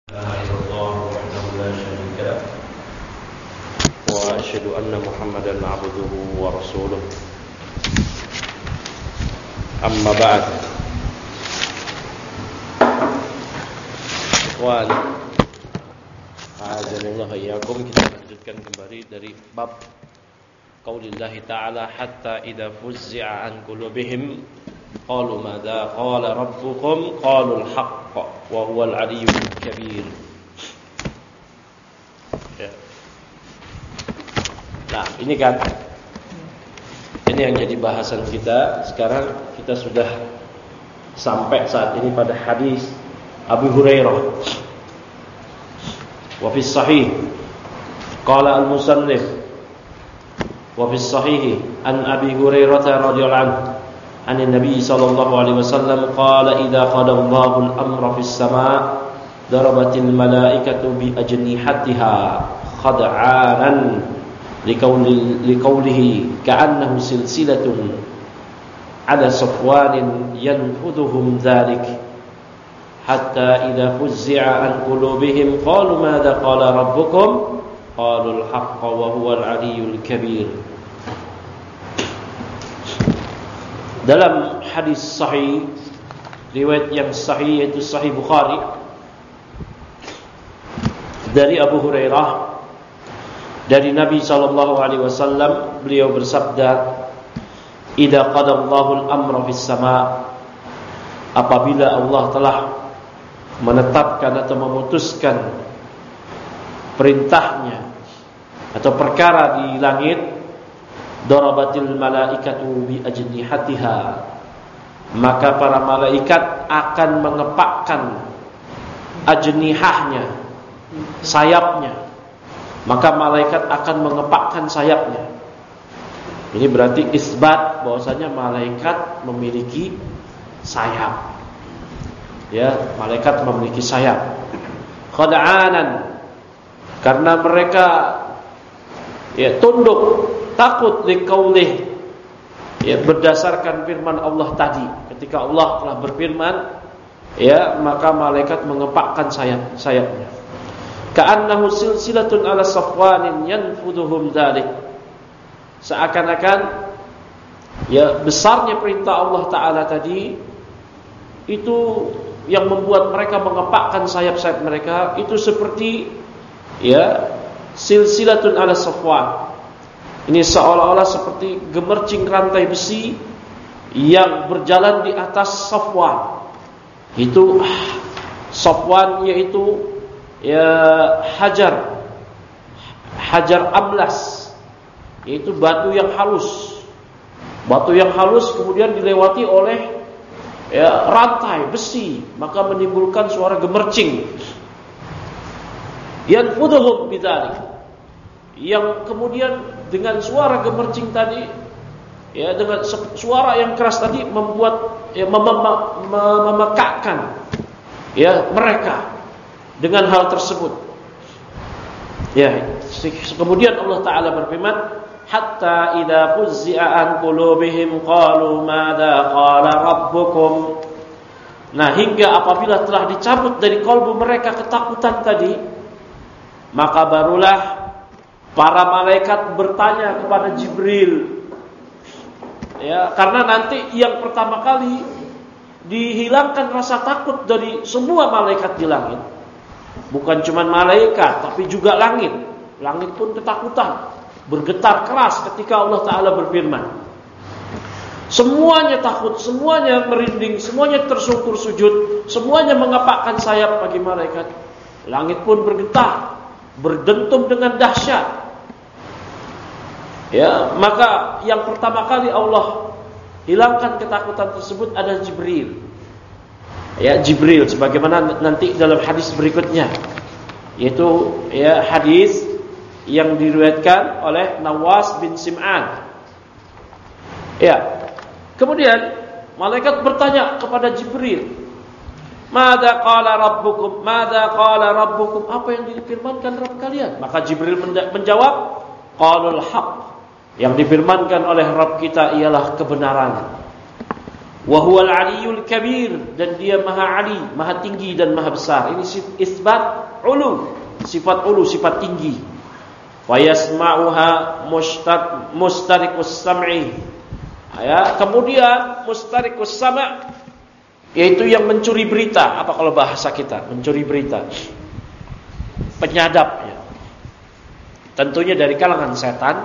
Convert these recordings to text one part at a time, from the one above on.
وأشهد أن محمدا عبده ورسوله أما بعد. Ikhwan, a'azanillah iyyakum, kita lanjutkan kembali dari bab qaulillahi ta'ala hatta idza fuzzi'a an qulubihim qalu madza qala rabbukum qalul haqq wa huwal aliyyul kabir. Ya. Nah, ini yang jadi bahasan kita. Sekarang kita sudah sampai saat ini pada hadis Abu Hurairah. Wa fi sahih qala al-musannif wa fi sahih an Abi Hurairah radhiyallahu anhu an Nabi sallallahu alaihi wasallam qala idza qada Allahu al-amra fis sama' darabatil malaikatu bi ajnihatiha khad'anan liqaulihi ka'annahu silsilatun ala safwanin yanfudhuhum dhalik hatta idza fuzzi'a an qulubihim qalu madza qala rabbukum qalul haqqa wa huwal aliyyul kabir. Dalam hadis sahih, riwayat yang sahih yaitu Sahih Bukhari dari Abu Hurairah dari Nabi sallallahu alaihi wasallam, beliau bersabda, "Idza qadallahu al-amra fis sama'," apabila Allah telah menetapkan atau memutuskan perintahnya atau perkara di langit, darabatil malaikatu bi ajnihatiha, maka para malaikat akan mengepakkan ajnihahnya, sayapnya. Maka malaikat akan mengepakkan sayapnya. Ini berarti isbat bahwasanya malaikat memiliki sayap. Ya, malaikat memiliki sayap. Khad'anan, karena mereka tunduk, takut liqaulih, berdasarkan firman Allah tadi. Ketika Allah telah berfirman, maka malaikat mengepakkan sayapnya. Ka'annahu silsilatun ala safwanin yanfudhuhum dzalik. Seakan-akan besarnya perintah Allah Ta'ala tadi itu yang membuat mereka mengepakkan sayap-sayap mereka itu seperti silsilatun ala safwan. Ini seolah-olah seperti gemercing rantai besi yang berjalan di atas safwan. Itu safwan yaitu hajar amlas, yaitu batu yang halus. Batu yang halus kemudian dilewati oleh rantai besi, maka menimbulkan suara gemercing. Yanfudhuhum bidzalik, yang kemudian dengan suara gemercing tadi, dengan suara yang keras tadi membuat memekakkan mereka dengan hal tersebut. Kemudian Allah Ta'ala berfirman, hatta idza fuzzi'a an qulubihim qalu madza qala rabbukum. Nah, hingga apabila telah dicabut dari kalbu mereka ketakutan tadi, maka barulah para malaikat bertanya kepada Jibril. Karena nanti yang pertama kali dihilangkan rasa takut dari semua malaikat di langit. Bukan cuma malaikat, tapi juga langit. Langit pun ketakutan, bergetar keras ketika Allah Ta'ala berfirman. Semuanya takut, semuanya merinding, semuanya tersungkur sujud, semuanya mengepakkan sayap bagi malaikat. Langit pun bergetar, berdentum dengan dahsyat. Maka yang pertama kali Allah hilangkan ketakutan tersebut ada Jibril. Jibril, sebagaimana nanti dalam hadis berikutnya, yaitu hadis yang diriwayatkan oleh Nawas bin Sim'an. Kemudian malaikat bertanya kepada Jibril, "Madza qala rabbukum? Madza qala rabbukum?" Apa yang difirmankan Rabb kalian? Maka Jibril menjawab, "Qalul haqq." Yang difirmankan oleh Rabb kita ialah kebenaran. Wa huwal aliyul kabir, dan dia maha ali, maha tinggi dan maha besar. Ini isbat ulu, sifat ulu, sifat tinggi. Wa yasma'uha mustariqus sam'i. Ya, kemudian mustariqus sam', yaitu yang mencuri berita. Apa kalau bahasa kita? Mencuri berita. Penyadap, ya. Tentunya dari kalangan setan.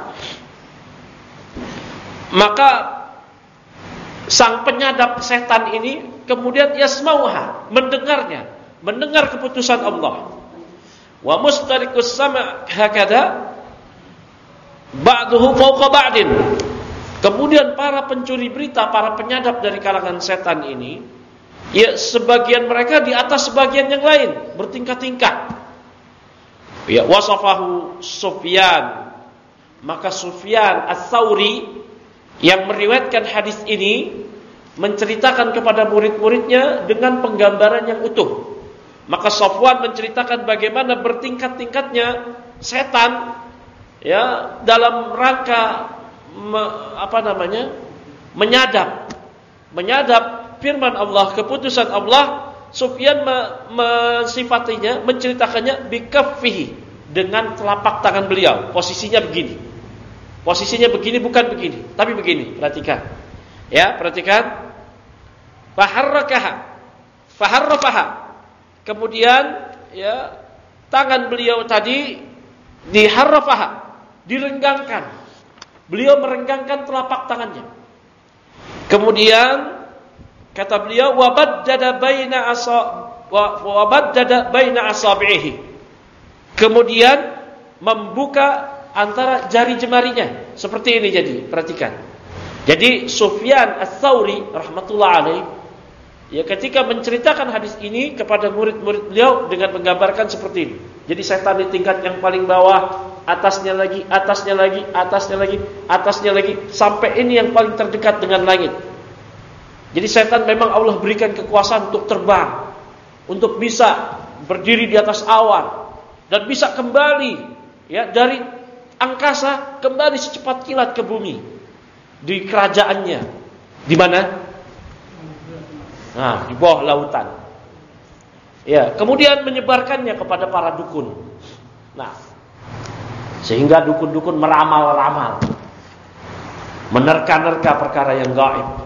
Maka sang penyadap setan ini kemudian yasmauha, mendengarnya, mendengar keputusan Allah. Wa mustariqus sama' hakada ba'duhu fawqa ba'din. Kemudian para pencuri berita, para penyadap dari kalangan setan ini, ya sebagian mereka di atas sebagian yang lain, bertingkat-tingkat. Ya, wasafahu Sufyan. Maka Sufyan Ats-Tsauri yang meriwayatkan hadis ini menceritakan kepada murid-muridnya dengan penggambaran yang utuh. Maka Safwan menceritakan bagaimana bertingkat-tingkatnya setan, ya, dalam rangka menyadap firman Allah, keputusan Allah. Sufyan mensifatinya, menceritakannya bikaffihi, dengan telapak tangan beliau. Posisinya begini. Posisinya begini, bukan begini, tapi begini. Perhatikan. Ya, perhatikan. Faharrafaha. Kemudian, ya, tangan beliau tadi diharrafaha, direnggangkan. Beliau merenggangkan telapak tangannya. Kemudian kata beliau, wabaddada baina asabihi. Kemudian membuka antara jari jemarinya. Seperti ini jadi, perhatikan. Jadi Sufyan Ats-Tsauri rahmatullah alaih, ya, ketika menceritakan hadis ini kepada murid-murid beliau dengan menggambarkan seperti ini. Jadi setan di tingkat yang paling bawah, atasnya lagi, atasnya lagi, atasnya lagi, atasnya lagi, sampai ini yang paling terdekat dengan langit. Jadi setan memang Allah berikan kekuasaan untuk terbang, untuk bisa berdiri di atas awan, dan bisa kembali, ya, dari angkasa kembali secepat kilat ke bumi, di kerajaannya. Di mana? Nah, di bawah lautan. Ya, kemudian menyebarkannya kepada para dukun. Nah, sehingga dukun-dukun meramal-ramal, menerka-nerka perkara yang gaib.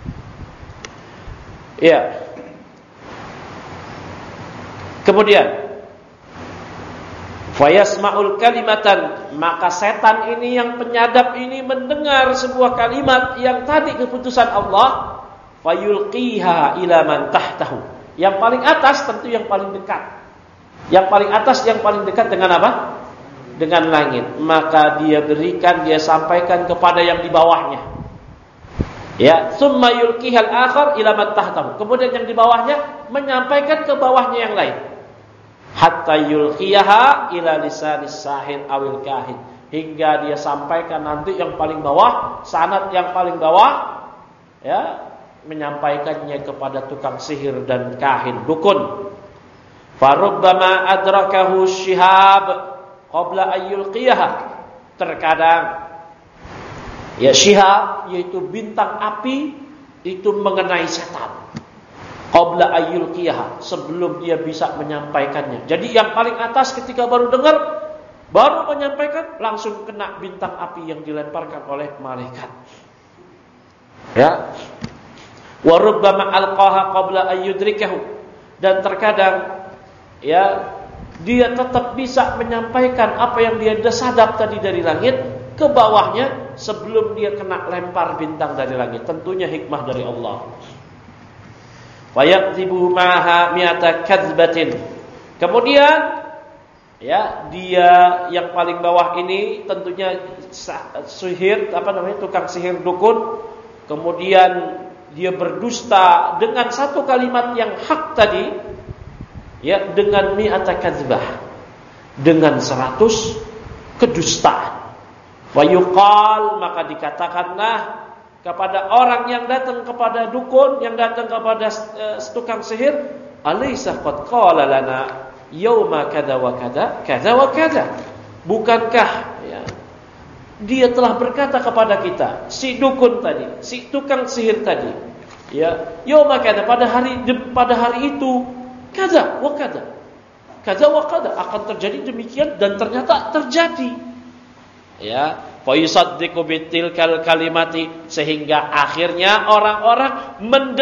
Ya. Kemudian fayasma'ul kalimatan, maka setan ini yang penyadap ini mendengar sebuah kalimat yang tadi keputusan Allah, fayulqiha ila man tahtahu. Yang paling atas tentu yang paling dekat. Yang paling atas yang paling dekat dengan apa? Dengan langit. Maka dia berikan, dia sampaikan kepada yang di bawahnya. Ya, summa yulqihal akhar ila man tahtahu. Kemudian yang di bawahnya menyampaikan ke bawahnya yang lain. Hatta yulqiyaha ila lisanis sahir awil kahin. Hingga dia sampaikan nanti yang paling bawah, sanad yang paling bawah, ya, menyampaikannya kepada tukang sihir dan kahin, dukun. Farubbama adrakahu syihab qabla ayyulqiyaha. Terkadang, ya, syihab yaitu bintang api itu mengenai setan qabla ayyulqiyaha, sebelum dia bisa menyampaikannya. Jadi yang paling atas ketika baru dengar, baru menyampaikan, langsung kena bintang api yang dilemparkan oleh malaikat. Ya. Wa rubbama alqaha qabla ayyudrikahu, dan terkadang, ya, dia tetap bisa menyampaikan apa yang dia sadap tadi dari langit ke bawahnya sebelum dia kena lempar bintang dari langit. Tentunya hikmah dari Allah. Wa yakdzibu ma'ha mi'ata kadzbatin. Kemudian, ya, dia yang paling bawah ini tentunya sihir, tukang sihir dukun. Kemudian dia berdusta dengan satu kalimat yang hak tadi, ya, dengan mi'ata kadzbah, dengan 100 kedustaan. Wa yuqal, maka dikatakanlah kepada orang yang datang kepada dukun, yang datang kepada tukang sihir, alaysa qad qala lana yauma kadza wa kadza kadza wa kadza. Bukankah, ya, dia telah berkata kepada kita, si dukun tadi, si tukang sihir tadi, Ya, yauma kada, pada hari itu kada wa kada akan terjadi demikian, dan ternyata terjadi. Ya, fa yusaddiqu bitilkal kalimati, sehingga akhirnya orang-orang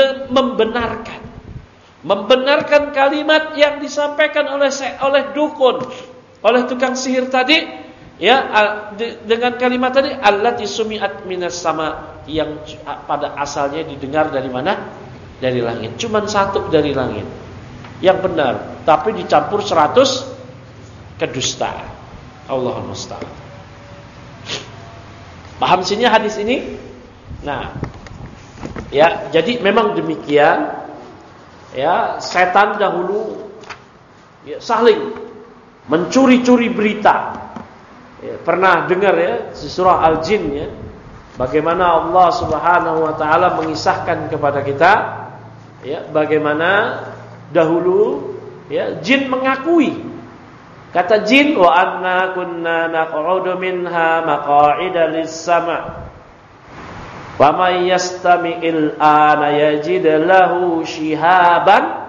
membenarkan kalimat yang disampaikan oleh dukun, oleh tukang sihir tadi, ya, dengan kalimat tadi allati sumi'at minas sama, yang pada asalnya didengar dari mana? Dari langit. Cuman satu dari langit yang benar, tapi dicampur 100 kedustaan. Allahul musta'an. Paham sini hadis ini? Nah, ya, jadi memang demikian. Ya, setan dahulu ya, saling mencuri-curi berita. Ya, pernah dengar ya di surah Al-Jin ya, bagaimana Allah Subhanahu wa taala mengisahkan kepada kita ya, bagaimana dahulu ya jin mengakui, kata jin, wa anna kunna naq'udu minha maq'ida lis-sama' wa may yastami'il ana yajid lahu shihaban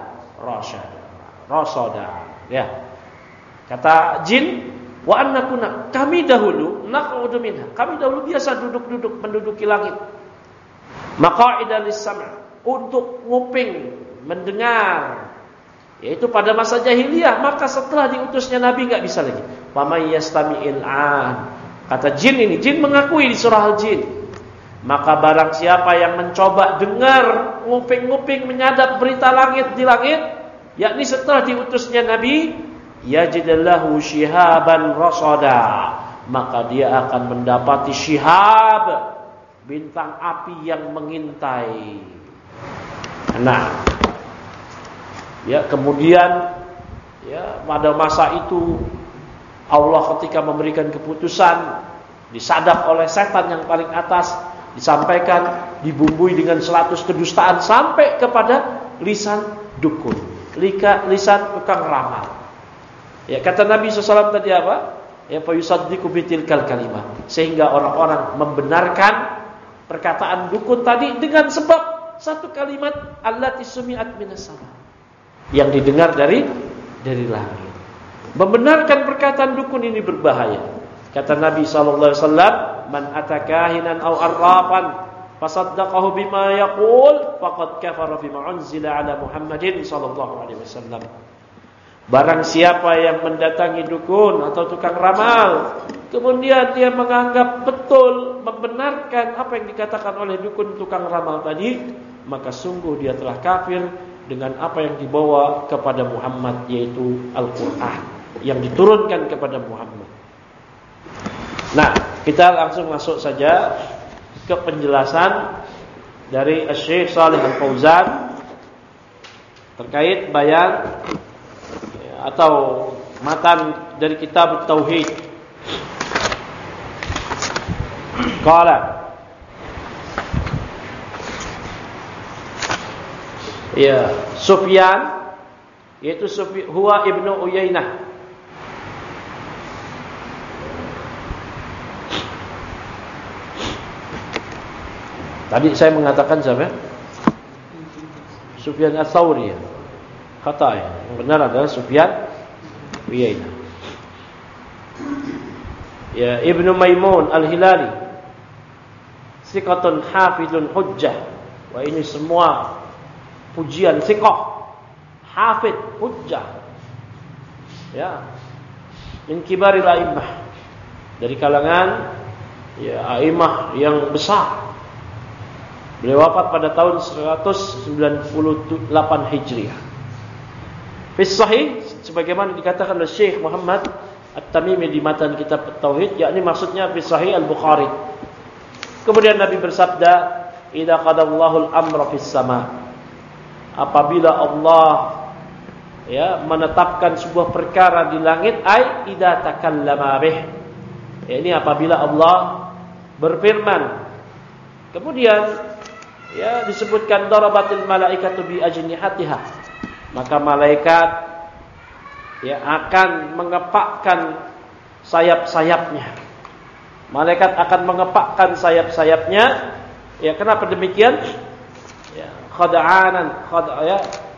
rasada. Ya. Kata jin, wa anna kunna, kami dahulu naq'udu minha, kami dahulu biasa duduk-duduk menduduki langit. Maq'ida lis-sama', untuk nguping, mendengar. Yaitu pada masa jahiliyah, maka setelah diutusnya Nabi enggak bisa lagi. Wa may yastami'il an. Kata jin ini, jin mengakui di surah Al-Jin. Maka barang siapa yang mencoba dengar, nguping-nguping, menyadap berita langit di langit, yakni setelah diutusnya Nabi, yajidallahu shihaban rasada, maka dia akan mendapati shihab, bintang api yang mengintai. Nah, ya, kemudian ya, pada masa itu Allah ketika memberikan keputusan, disadap oleh setan yang paling atas, disampaikan, dibumbui dengan 100 kedustaan sampai kepada lisan dukun, lisan tukang ramal. Ya, kata Nabi SAW tadi apa? Ya, fa yusaddiqu bitilkal kalimah, sehingga orang-orang membenarkan perkataan dukun tadi dengan sebab satu kalimat allati sumi'at minas sama, yang didengar dari langit. Membenarkan perkataan dukun ini berbahaya. Kata Nabi SAW, man atakahinan aw arrafan fasaddaqahu bima yaqul faqad kafara bima unzila ala Muhammadin sallallahu alaihi wasallam. Barang siapa yang mendatangi dukun atau tukang ramal, kemudian dia menganggap betul, membenarkan apa yang dikatakan oleh dukun tukang ramal tadi, maka sungguh dia telah kafir dengan apa yang dibawa kepada Muhammad, yaitu Al-Quran yang diturunkan kepada Muhammad. Nah, kita langsung masuk saja ke penjelasan dari Syekh Shalih Al-Fauzan terkait bayan atau matan dari kitab Tauhid. Qala, ya, Sufyan, yaitu huwa Ibnu Uyainah. Tadi saya mengatakan siapa? Sufyan Ats-Tsauri. Kata yang benar adalah Sufyan Uyainah. Ya, Ibnu Maimun Al-Hilali, thiqatun hafidun hujjah. Wah, ini semua pujian, thiqah, hafid, hujjah. Ya, min kibaril a'immah, dari kalangan ya a'immah yang besar. Beliau wafat pada tahun 198 Hijriah. Fi sahih, sebagaimana dikatakan oleh Syekh Muhammad At-Tamimi di matan kitab Tauhid, yakni maksudnya fi sahih Al-Bukhari. Kemudian Nabi bersabda, "Idza qadallahu al-amra fis sama." Apabila Allah ya menetapkan sebuah perkara di langit, ai idza takallama bih. Ini apabila Allah berfirman. Kemudian ya disebutkan darabatil malaikatu bi ajnihatiha, maka malaikat ya akan mengepakkan sayap-sayapnya. Malaikat akan mengepakkan sayap-sayapnya. Ya, kenapa demikian? Ya, khada'anan, ya.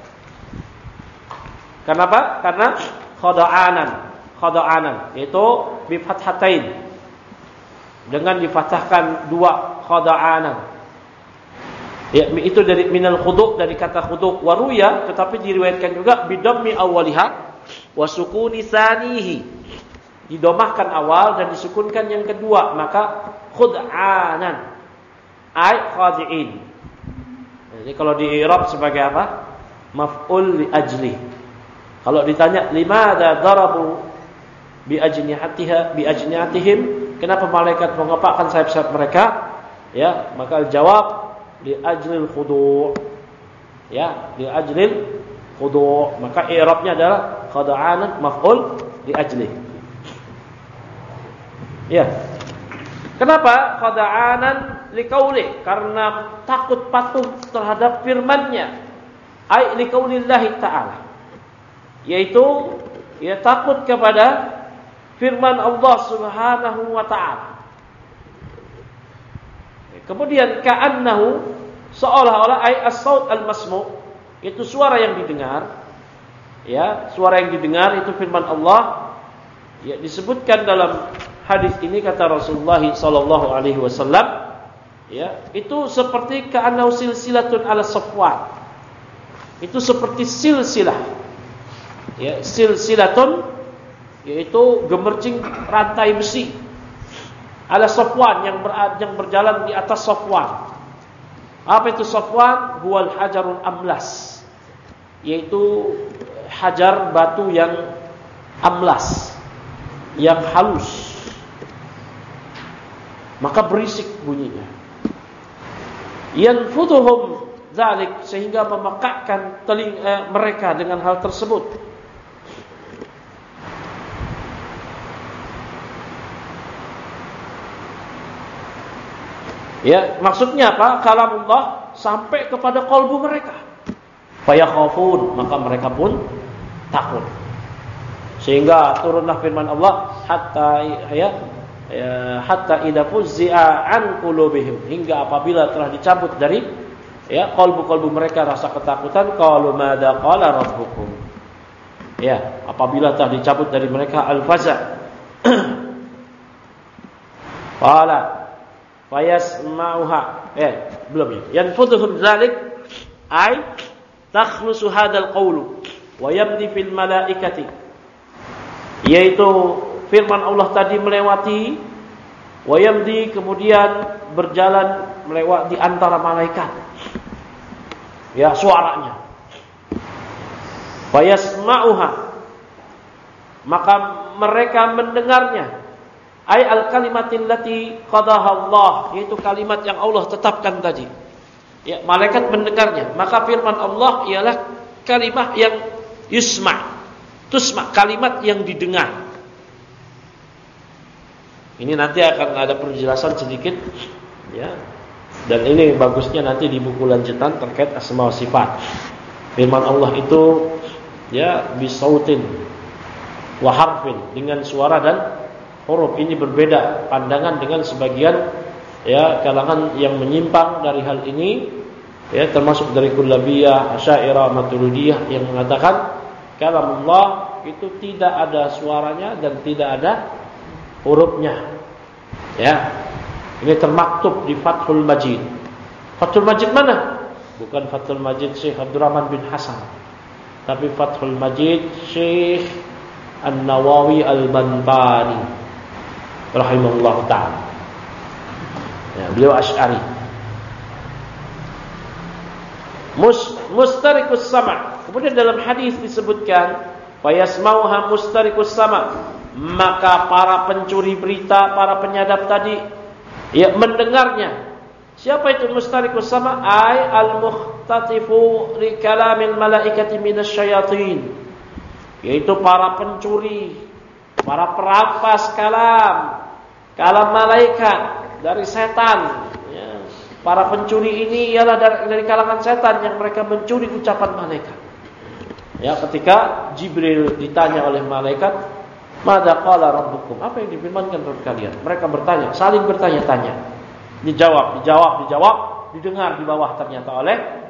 Kenapa? Karena khada'anan yaitu bi fathatain. Dengan difathahkan dua khada'anan. Ya, itu dari minal khudu', dari kata khudu'. Wa ruya, tetapi diriwayatkan juga bidammi awwaliha wa sukuni sanihi. Didomahkan awal dan disukunkan yang kedua, maka khud'anan ay khadi'in. Jadi kalau di i'rab sebagai apa? Maf'ul li ajli. Kalau ditanya limadza darabu bi ajnihatihim, kenapa malaikat mengepakkan sayap-sayap mereka? Ya, maka jawab li ajlil khudu'. Ya, li ajlil khudu'. Maka i'rabnya adalah khada'anan maf'ul li ajli. Ya. Kenapa khada'anan liqauli? Karena takut patuh terhadap firman-Nya. Ai liqaulillahi ta'ala. Yaitu ya takut kepada firman Allah Subhanahu wa taala. Kemudian ka'annahu, seolah-olah ay as-saut al-masmu', itu suara yang didengar. Ya, suara yang didengar itu firman Allah. Ya, disebutkan dalam hadis ini kata Rasulullah sallallahu alaihi wasallam, ya, itu seperti ka'annahu silsilatun ala safwan. Itu seperti silsilah. Ya, silsilatun yaitu gemercing rantai besi ala safwan yang berjalan di atas safwan. Apa itu safwan? Huwal hajarul amlas, yaitu hajar batu yang amlas, yang halus. Maka berisik bunyinya. Yanfuduhum dzalik, sehingga memekakkan telinga mereka dengan hal tersebut. Ya, maksudnya apa? Kalamullah sampai kepada qalbu mereka. Fayakhafun, maka mereka pun takut. Sehingga turunlah firman Allah hatta idza fuzzi'a an qulubihim, hingga apabila telah dicabut dari ya qalbu-qalbu mereka rasa ketakutan, qalu madza qala rabbukum. Ya, apabila telah dicabut dari mereka al-faza. Qala fayasma'uha, belum ya. Yanfuduhum dzalik ay takhlusu hadzal qawlu wa yabdi fil malaikati, yaitu firman Allah tadi melewati, wa yabdi, kemudian berjalan melewati antara malaikat. Ya, suaranya. Fayasma'uha, maka mereka mendengarnya. Ay al-kalimatil lati qadaha Allah, yaitu kalimat yang Allah tetapkan tadi. Ya, malaikat mendengarnya. Maka firman Allah ialah kalimat yang tusma, kalimat yang didengar. Ini nanti akan ada penjelasan sedikit, ya. Dan ini bagusnya nanti di buku lanjutan terkait asma wa sifat. Firman Allah itu ya bisautin wa harfin, dengan suara dan huruf. Ini berbeda pandangan dengan sebagian ya kalangan yang menyimpang dari hal ini, ya, termasuk dari Kullabiyah, Asy'ariyah, Maturidiyah yang mengatakan kalamullah itu tidak ada suaranya dan tidak ada hurufnya. Ya. Ini termaktub di Fathul Majid. Fathul Majid mana? Bukan Fathul Majid Syekh Abdurrahman bin Hasan, tapi Fathul Majid Syekh An-Nawawi Al-Banbani rahimahullah ta'ala. Ya, beliau Asy'ari. Mustarikus sama'. Kemudian dalam hadis disebutkan fayasmauha mustarikus sama', maka para pencuri berita, para penyadap tadi ya mendengarnya. Siapa itu mustarikus sama'? Ay al-mukhtatifu li kalamil malaikati minasyayatin, yaitu para pencuri, para perampas kalam malaikat dari setan. Ya. Para pencuri ini ialah dari kalangan setan yang mereka mencuri ucapan malaikat. Ya, ketika Jibril ditanya oleh malaikat, "Madza qala rabbukum?" Apa yang difirmankan Rabb kalian? Mereka bertanya, saling bertanya-tanya. Dijawab, didengar di bawah ternyata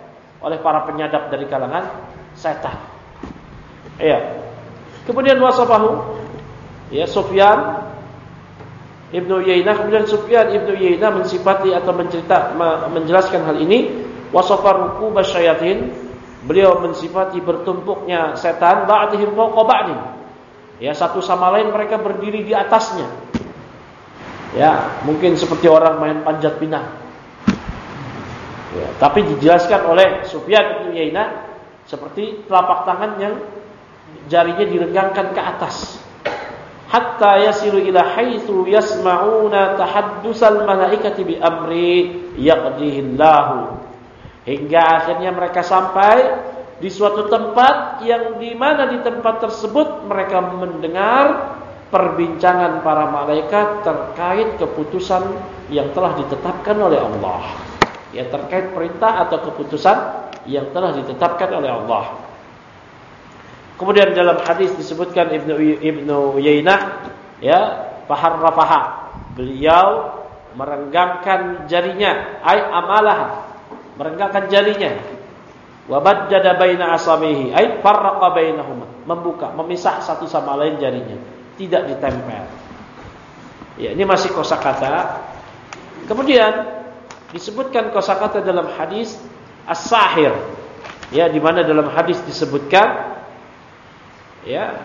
oleh para penyadap dari kalangan setan. Iya. Kemudian wasafahu, ya, Sufyan Ibnu Uyainah, kemudian Sufyan Ibnu Uyainah mensifati atau menjelaskan hal ini, wasafa ruku basyayatin, beliau mensifati bertumpuknya setan, ba'dihim fawqa ba'din. Ya, satu sama lain mereka berdiri di atasnya. Ya, mungkin seperti orang main panjat pinang. Ya, tapi dijelaskan oleh Sufyan Ibnu Uyainah seperti telapak tangan yang jarinya direnggangkan ke atas. Hatta yasilu ila haitsu yasma'una tahaddusal malaikati bi amri yaqdihillahu. Hingga akhirnya mereka sampai di suatu tempat yang di mana di tempat tersebut mereka mendengar perbincangan para malaikat terkait keputusan yang telah ditetapkan oleh Allah. Ya, terkait perintah atau keputusan yang telah ditetapkan oleh Allah. Kemudian dalam hadis disebutkan Ibnu Uyainah, ya, faharrafaha, beliau merenggangkan jarinya, ay amalah, merenggangkan jarinya, wa baddada baina asabihi, ay farraqa bainahuma, membuka, memisah satu sama lain jarinya, tidak ditempel. Ya, ini masih kosakata. Kemudian disebutkan kosakata dalam hadis as-sahir, ya, di mana dalam hadis disebutkan, ya,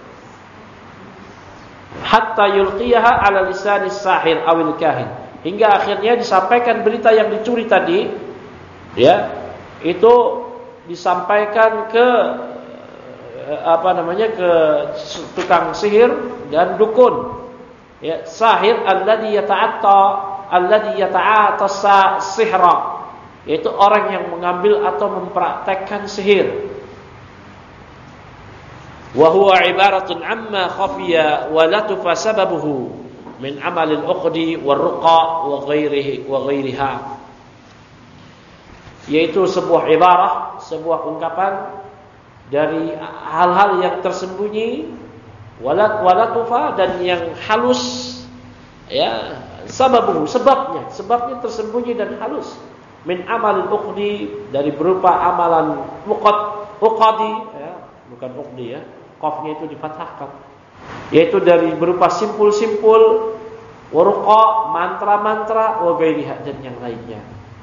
hatta yulqiyaha ala lisanis sahir awil kahin, hingga akhirnya disampaikan berita yang dicuri tadi, ya, itu disampaikan ke ke tukang sihir dan dukun, ya, sahir alladhi yata'ata sihra, yaitu orang yang mengambil atau mempraktekkan sihir. Wa huwa ibaratun amma khafiya wa latufa sababuhu min amalil uqdi warruqa wa ghairiha, yaitu sebuah ibarah, sebuah ungkapan dari hal-hal yang tersembunyi, walatufa, dan yang halus, ya, sababuhu, sebabnya tersembunyi dan halus, min amalil uqdi, dari berupa amalan uqadi, ya, bukan uqdi, ya, qafnya itu difathahkan, yaitu dari berupa simpul-simpul, waruqa, mantra-mantra, wa ghairiha, dan yang lainnya.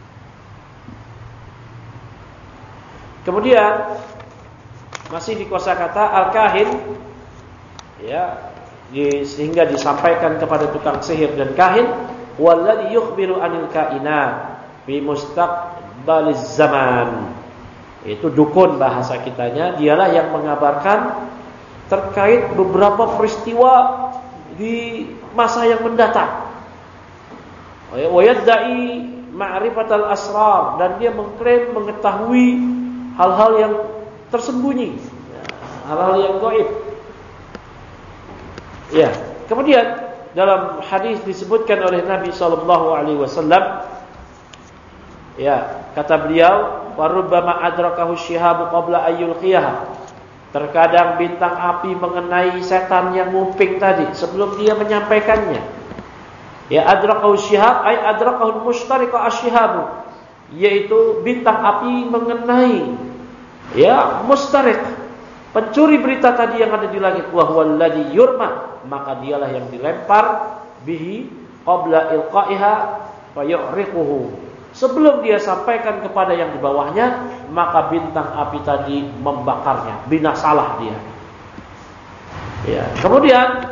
Kemudian masih di kosakata al-kahin, ya, sehingga disampaikan kepada tukang sihir dan kahin, walladhi yukhbiru anil kainat fi mustaqbaliz zaman, itu dukun bahasa kitanya, dialah yang mengabarkan terkait beberapa peristiwa di masa yang mendatang. Wa yadda'i ma'rifatal asrar, dan dia mengklaim mengetahui hal-hal yang tersembunyi, hal-hal yang gaib. Ya, kemudian dalam hadis disebutkan oleh Nabi sallallahu alaihi wasallam, ya, kata beliau, warubbama adrakahu syihabu qabla ayyul qiyah, terkadang bintang api mengenai setan yang nguping tadi sebelum dia menyampaikannya. Ya, adrakahu syihab ay adrakahu mushtariqa asyihabu, yaitu bintang api mengenai, ya, mustariq, pencuri berita tadi yang ada di langit, wa huwal ladzi yurma, maka dialah yang dilempar bihi qabla ilqaiha fa yu'riquhu, sebelum dia sampaikan kepada yang di bawahnya, maka bintang api tadi membakarnya, binasalah dia. Ya, kemudian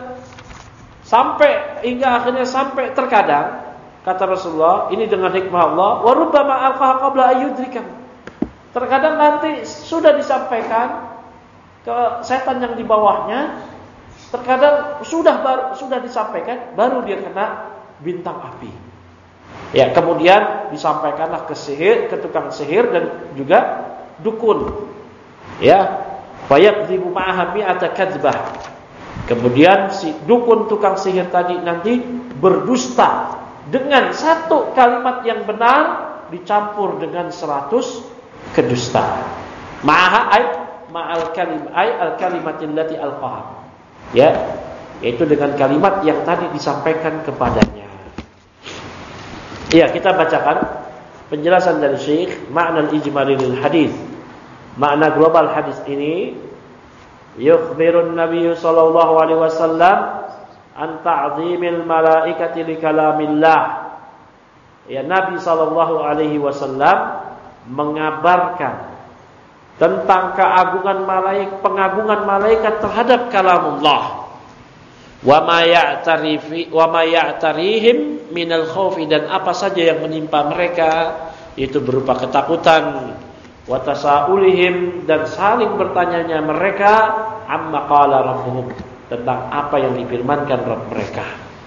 hingga akhirnya sampai, terkadang kata Rasulullah, ini dengan hikmah Allah, wa rubbama alqaha qabla ayyudrikam, terkadang nanti sudah disampaikan ke setan yang di bawahnya, terkadang sudah disampaikan, baru dia kena bintang api. Ya, kemudian disampaikanlah ke tukang sihir dan juga dukun. Ya, fayakdzibu ma'aha mi'ata kadzbah. Kemudian si dukun tukang sihir tadi nanti berdusta dengan satu kalimat yang benar dicampur dengan 100 kedustaan. Ma'aha ay ma'al kalim ay al kalimatil lati alqaha. Ya, yaitu dengan kalimat yang tadi disampaikan kepadanya. Iya, kita bacakan penjelasan dari Syekh makna al-ijmali lil hadis. Makna global hadis ini, yukhbirun Nabi sallallahu alaihi wasallam an ta'zimil malaikati li kalamillah. Ya, Nabi sallallahu alaihi wasallam mengabarkan tentang pengagungan malaikat terhadap kalamullah. Wa ma ya'tarihim minal khaufi, dan apa saja yang menimpa mereka itu berupa ketakutan, wa tasaulihim, dan saling bertanyanya mereka amma qala rabbuhum, tentang apa yang difirmankan Rabb mereka.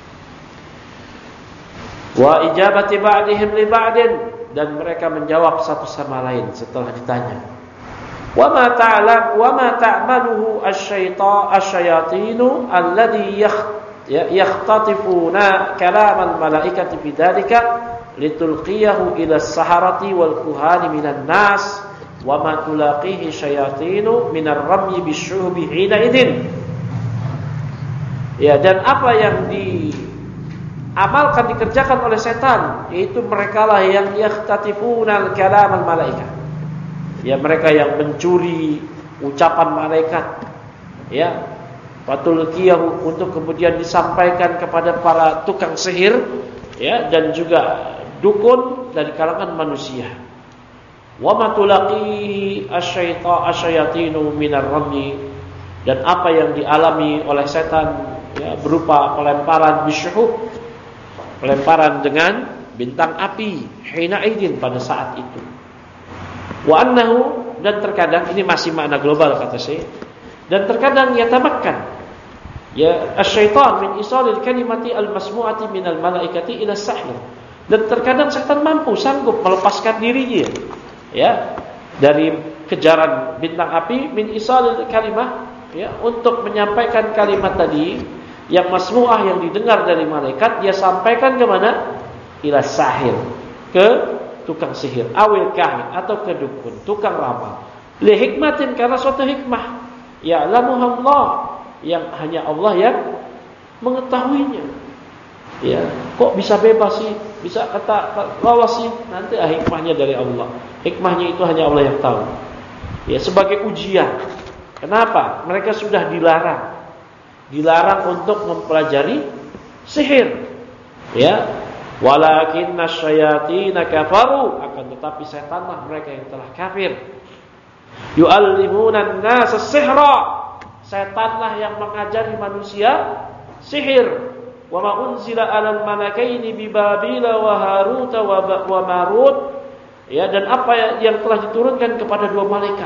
Wa ijabati ba'dihim li ba'din, dan mereka menjawab satu sama lain setelah ditanya. Wa ma ta'maluhu asy-syayatinu alladhi yakhtatifuna kalam al-malaikati bidzalika litulqiyahu ila as-saharati wal kuhani minan nas wa ma tulaqihi syayatinu minar ramyi bisyuhbi hina idin. Ya, dan apa yang diamalkan, dikerjakan oleh setan, yaitu merekalah yang yakhtatifuna kalam al-malaikat. Ya, mereka yang mencuri ucapan malaikat, ya, fatulqiyahu, untuk kemudian disampaikan kepada para tukang sihir, ya, dan juga dukun dari kalangan manusia. Wa ma tulaqihi asyayatinu minar ramyi, dan apa yang dialami oleh setan, ya, berupa pelemparan bisyuh, pelemparan dengan bintang api, hina idin, pada saat itu. Wa annahu, dan terkadang, ini masih makna global kata saya, dan terkadang yatamakkan, ya, asyaitan min isalil kalimati al-masmu'ati minal malaikati ila sahir, dan terkadang setan sanggup melepaskan dirinya, ya, dari kejaran bintang api, min isalil kalimah, ya, untuk menyampaikan kalimat tadi yang masmu'ah, yang didengar dari malaikat, dia sampaikan ke mana? Ila sahir, ke tukang sihir, awil kahin, atau ke dukun, tukang ramal. Li hikmatin, karena suatu hikmah, ya'lamuha Allah, yang hanya Allah yang mengetahuinya. Ya, kok bisa bebas sih, bisa kata lolos sih? Nanti hikmahnya dari Allah. Hikmahnya itu hanya Allah yang tahu. Ya, sebagai ujian. Kenapa? Mereka sudah dilarang untuk mempelajari sihir. Ya. Walakinna syayatina kafaru, akan tetapi setanlah mereka yang telah kafir. Yu'allimuna an-nasa as-sihra, setanlah yang mengajari manusia sihir. Wa ma unzila 'alal malakaini bi Babila wa Harut wa Marut, ya, dan apa yang telah diturunkan kepada dua malaikat,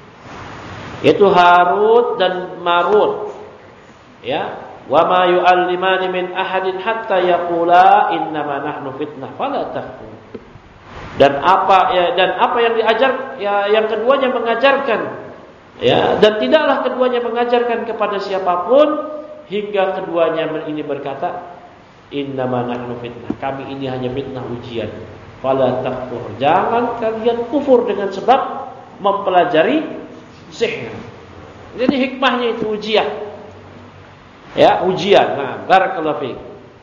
yaitu Harut dan Marut, ya. Wa ma yu'allimani min ahadin hatta yaqula innama nahnu fitnah fala takfur. Dan apa yang diajar, ya, yang keduanya mengajarkan, ya, dan tidaklah keduanya mengajarkan kepada siapapun hingga keduanya ini berkata innama nahnu fitnah, kami ini hanya fitnah, ujian. Fala takfur, jangan kalian kufur dengan sebab mempelajari sihir. Jadi hikmahnya itu ujian. Ya, ujian. Nah, barakallahu fiik.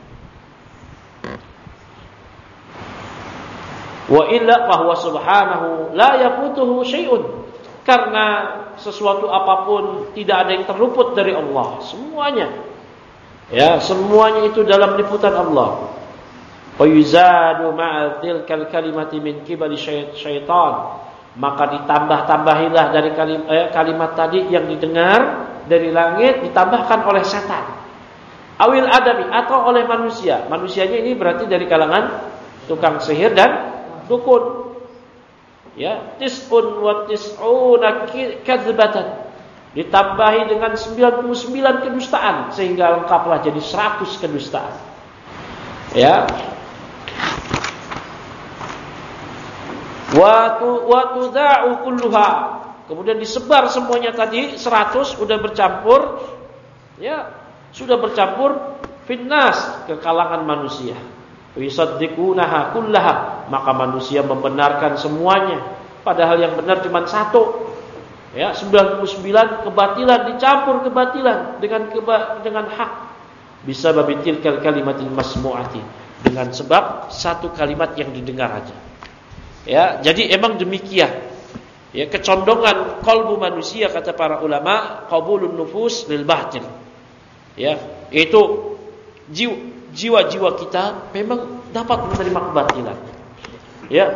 Wa illa fa huwa subhanahu la yafutuhu syai'un. Karena sesuatu apapun tidak ada yang terluput dari Allah, semuanya. Ya, semuanya itu dalam liputan Allah. Wa yuzadu ma'a tilkal kalimati min qibali syaitan. Maka ditambah-tambahilah dari kalimat tadi yang didengar dari langit, ditambahkan oleh setan. Awil adami, atau oleh manusia. Manusianya ini berarti dari kalangan tukang sihir dan dukun. Ya, tis'un wa tis'una kadzbatan. Ditambahi dengan 99 kedustaan sehingga lengkaplah jadi 100 kedustaan. Ya. Wa tuda'u kulluha. Kemudian disebar semuanya tadi 100 sudah bercampur, ya, sudah bercampur finnas, ke kalangan manusia. Yusaddiqunaha kullaha, maka manusia membenarkan semuanya, padahal yang benar cuma satu. Ya, 99 kebatilan dicampur kebatilan dengan hak. Bisa babitilkal kalimatil masmu'ati, dengan sebab satu kalimat yang didengar aja. Ya, jadi emang demikian. Ya, kecondongan kalbu manusia kata para ulama, qabulun nufus lil batil. Ya, itu jiwa-jiwa kita memang dapat menerima kebatilan. Ya.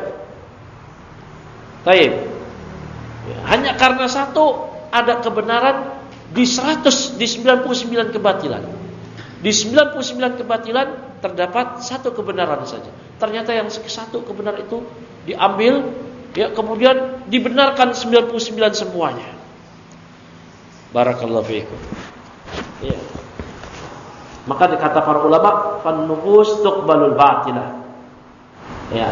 Baik. Ya, hanya karena satu ada kebenaran di 99 kebatilan. Di 99 kebatilan terdapat satu kebenaran saja. Ternyata yang satu kebenaran itu diambil, ya, kemudian dibenarkan 99 semuanya. Barakallahu fiikum. Ya. Maka dikata para ulama, fan-nufus tuqbalul batilah. Ya.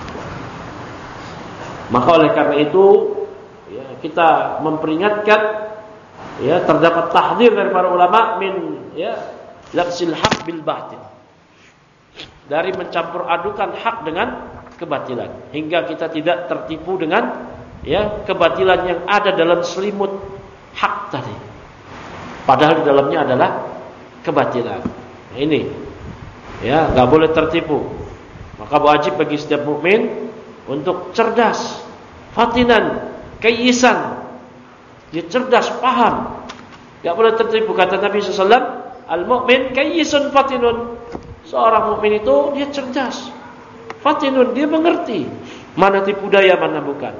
Maka oleh karena itu, ya, kita memperingatkan, ya, terdapat tahdzir dari para ulama min, ya, labsil haq bil batil. Dari mencampur adukan hak dengan kebatilan, hingga kita tidak tertipu dengan, ya, kebatilan yang ada dalam selimut hak tadi. Padahal di dalamnya adalah kebatilan. Nah, ini, ya, enggak boleh tertipu. Maka wajib bagi setiap mukmin untuk cerdas, fatinan, kayyisan. Dia cerdas, paham. Enggak boleh tertipu. Kata Nabi sallallahu alaihi wasallam, al-mu'min kayyisun fatinun. Seorang mukmin itu dia cerdas, fatinun, dia mengerti mana tipu daya, mana bukan.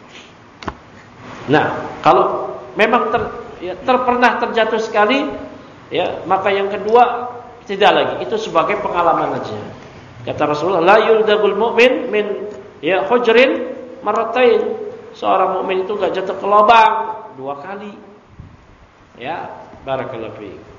Nah, kalau memang pernah terjatuh sekali, ya, maka yang kedua tidak lagi, itu sebagai pengalaman aja. Kata Rasulullah, la yuldagul mu'min min, ya, hujrin maratain. Seorang mukmin itu enggak jatuh ke lubang 2 kali. Ya, barakallahu fiik.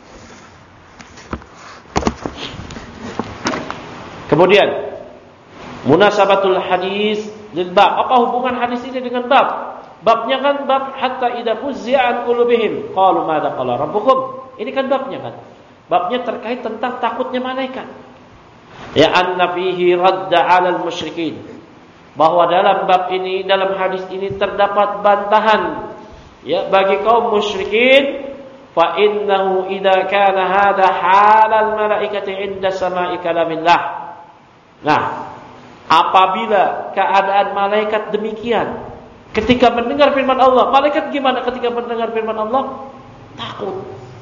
Kemudian munasabatul hadis lil bab. Apa hubungan hadis ini dengan bab? Babnya kan bab hatta idza fuzzi'a an qulubihim qalu madza qala rabbukum. Ini kan babnya kan. Babnya terkait tentang takutnya malaikat. Ya, anna fihi radda 'alal musyrikin. Bahwa dalam bab ini, dalam hadis ini terdapat bantahan, ya, bagi kaum musyrikin. Fa innahu idza kana hadha halal malaikati 'inda sama'i kalamillah. Nah, apabila keadaan malaikat demikian ketika mendengar firman Allah, malaikat gimana ketika mendengar firman Allah? Takut.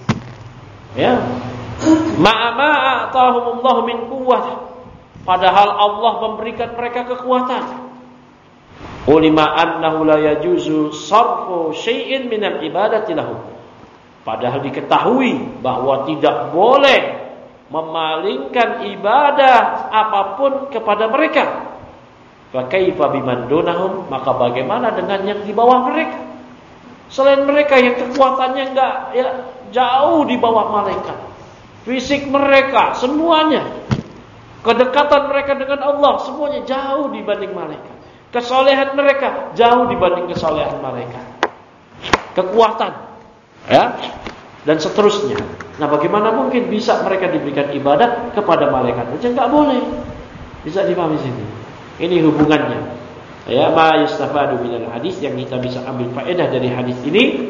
Ya. Ma'ama atahumullahu min quwwah. Padahal Allah memberikan mereka kekuatan. Ulima annahu la yajuzu sarfu syai'in minal ibadati lahum. Padahal diketahui bahwa tidak boleh memalingkan ibadah apapun kepada mereka. Fa kaifa biman dunahum, maka bagaimana dengan yang di bawah mereka? Selain mereka yang kekuatannya enggak, ya, jauh di bawah malaikat. Fisik mereka semuanya, kedekatan mereka dengan Allah semuanya jauh dibanding malaikat. Kesolehan mereka jauh dibanding kesolehan malaikat. Kekuatan, ya, dan seterusnya. Nah, bagaimana mungkin bisa mereka diberikan ibadah kepada malaikat? Aja enggak boleh. Bisa dipahami sini. Ini hubungannya. Ya, ma yustafadu minal hadis, yang kita bisa ambil faedah dari hadis ini.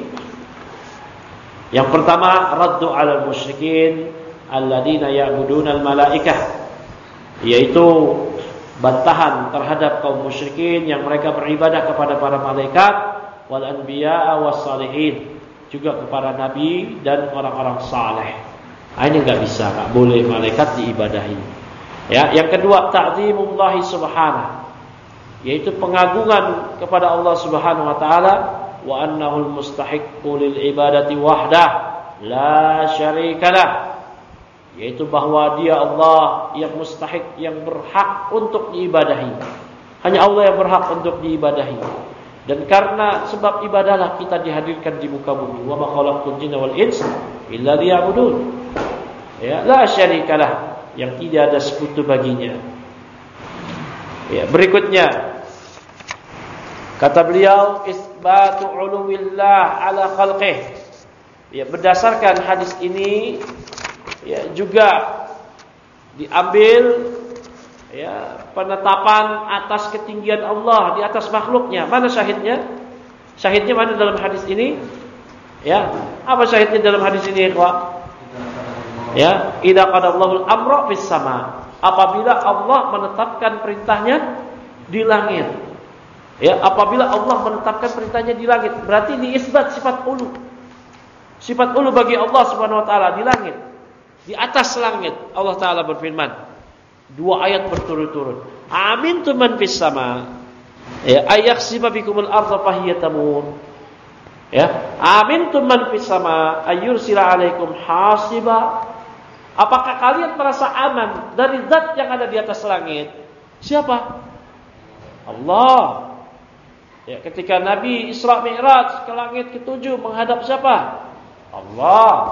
Yang pertama, raddu 'alal musyrikin alladzina ya'budunal malaikah. Yaitu bantahan terhadap kaum musyrikin yang mereka beribadah kepada para malaikat, wal anbiya was salihin, juga kepada nabi dan orang-orang saleh. Nah, ini enggak bisa, enggak boleh malaikat diibadahi. Ya, yang kedua, ta'zimullahi subhanahu, yaitu pengagungan kepada Allah Subhanahu wa taala, wa annahul mustahiqqu lil ibadati wahdah la syarikalah, yaitu bahwa dia Allah yang mustahik, yang berhak untuk diibadahi. Hanya Allah yang berhak untuk diibadahi. Dan karena sebab ibadahlah kita dihadirkan di muka bumi. Wa ma khalaqtul jinna wal insa illa liya'budun. Ya, la syarikalah, yang tidak ada sekutu baginya. Ya, berikutnya kata beliau, isbatu uluwillah ala khalqih. Ya, berdasarkan hadis ini, ya, juga diambil, ya, penetapan atas ketinggian Allah di atas makhluknya. Mana syahidnya? Syahidnya mana dalam hadis ini? Ya, apa syahidnya dalam hadis ini, ikhwah? Ya, idza qadallahu al-amra fis sama. Apabila Allah menetapkan perintahnya di langit. Ya, apabila Allah menetapkan perintahnya di langit, berarti diisbat sifat ulu. Sifat ulu bagi Allah Subhanahu wa taala di langit. Di atas langit Allah taala berfirman. 2 ayat berturut-turut. Amintum man fis sama. Ya, ayakhsifa bikumul ardha fahiyatamur. Ya, amintum man fis sama ayyursila alaikum hasiba. Apakah kalian merasa aman dari zat yang ada di atas langit? Siapa? Allah. Ya, ketika Nabi Isra Mi'raj ke langit ke-7 menghadap siapa? Allah.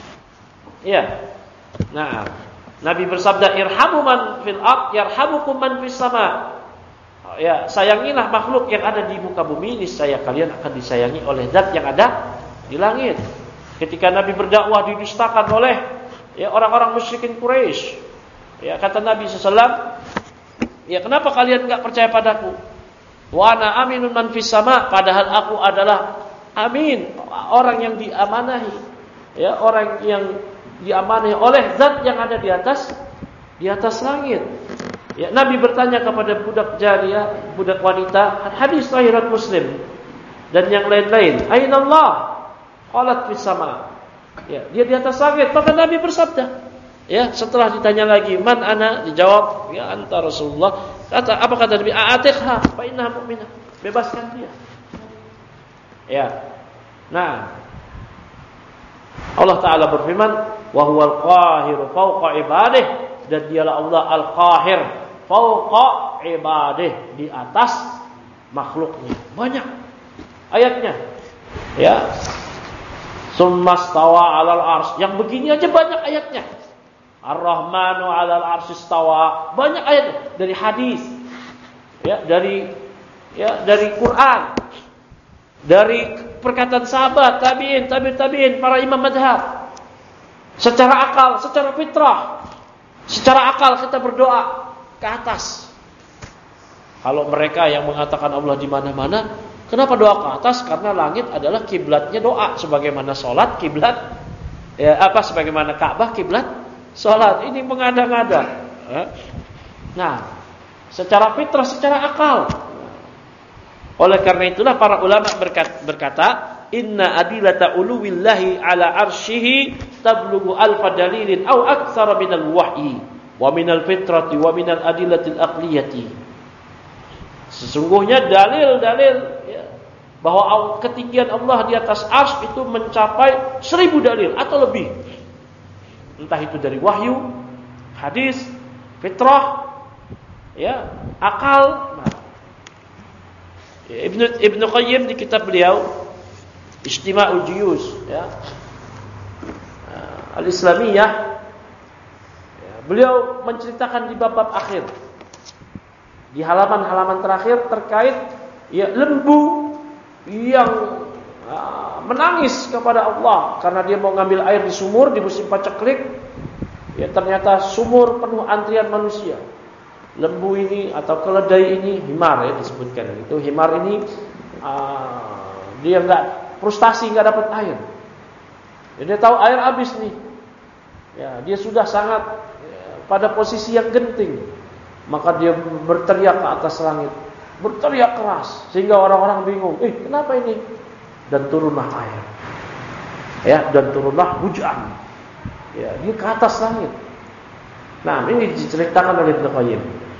Ya. Nah, Nabi bersabda, "Irhamu man fil ard, yarhamukum man fis sama." Ya, sayangilah makhluk yang ada di muka bumi, niscaya kalian akan disayangi oleh zat yang ada di langit. Ketika Nabi berdakwah didustakan oleh orang-orang musyrikin Quraisy. Ya, kata Nabi sallallahu, "Ya, kenapa kalian enggak percaya padaku? Wa ana aminun man fis sama, padahal aku adalah amin, orang yang diamanahi. Ya, orang yang diamanahi oleh zat yang ada di atas langit." Ya, Nabi bertanya kepada budak jariyah, budak wanita, hadis riwayat Muslim dan yang lain-lain, "Aina Allah?" Qalat fis sama. Ya, dia di atas langit. Maka Nabi bersabda, ya, setelah ditanya lagi, "Man ana?" Dijawab, "Ya anta Rasulullah." Apa kata Nabi? "A'atiqha fa innaha mu'minah." Bebaskan dia. Ya. Nah, Allah taala berfirman, "Wa huwal qahiru fawqa ibadihi." Dan dialah Allah al-qahir fawqa ibadihi, di atas makhluknya. Banyak ayatnya. Ya. Summastawa 'alal arsy. Yang begini aja banyak ayatnya. Ar-Rahmanu 'alal arsy istawa. Banyak ayat dari hadis. Ya, dari Quran. Dari perkataan sahabat, tabi'in, tabi'in, para imam madhab. Secara akal, secara fitrah. Secara akal kita berdoa ke atas. Kalau mereka yang mengatakan Allah di mana-mana, kenapa doa ke atas? Karena langit adalah kiblatnya doa, sebagaimana salat kiblat, sebagaimana Ka'bah kiblat salat. Ini mengada-ngada. Nah, secara fitrah, secara akal. Oleh karena itulah para ulama berkata, "Inna adilata uluwillahi ala arsyihi tablughu alfa dalilin aw aktsara minal wahyi wa minal fitrati wa minal adillatil aqliyati." Sesungguhnya dalil-dalil bahwa ketinggian Allah di atas arsy itu mencapai 1000 dalil atau lebih. Entah itu dari wahyu, hadis, fitrah, akal. Nah, Ibnu Qayyim di kitab beliau Ijtima'ul Juyuz, Al-Islamiyah, beliau menceritakan di bab-bab akhir, di halaman-halaman terakhir terkait lembu yang menangis kepada Allah karena dia mau ngambil air di sumur di musim paceklik. Ternyata sumur penuh antrian manusia. Lembu ini atau keledai ini, himar disebutkan. Itu himar ini dia enggak frustasi, enggak dapat air. Dia tahu air habis nih. Dia sudah sangat pada posisi yang genting. Maka dia berteriak ke atas langit. Berteriak keras sehingga orang-orang bingung. Kenapa ini? Dan turunlah air. Dan turunlah hujan. Dia ke atas langit. Nah, ini diceritakan oleh Ibnu Qayyim.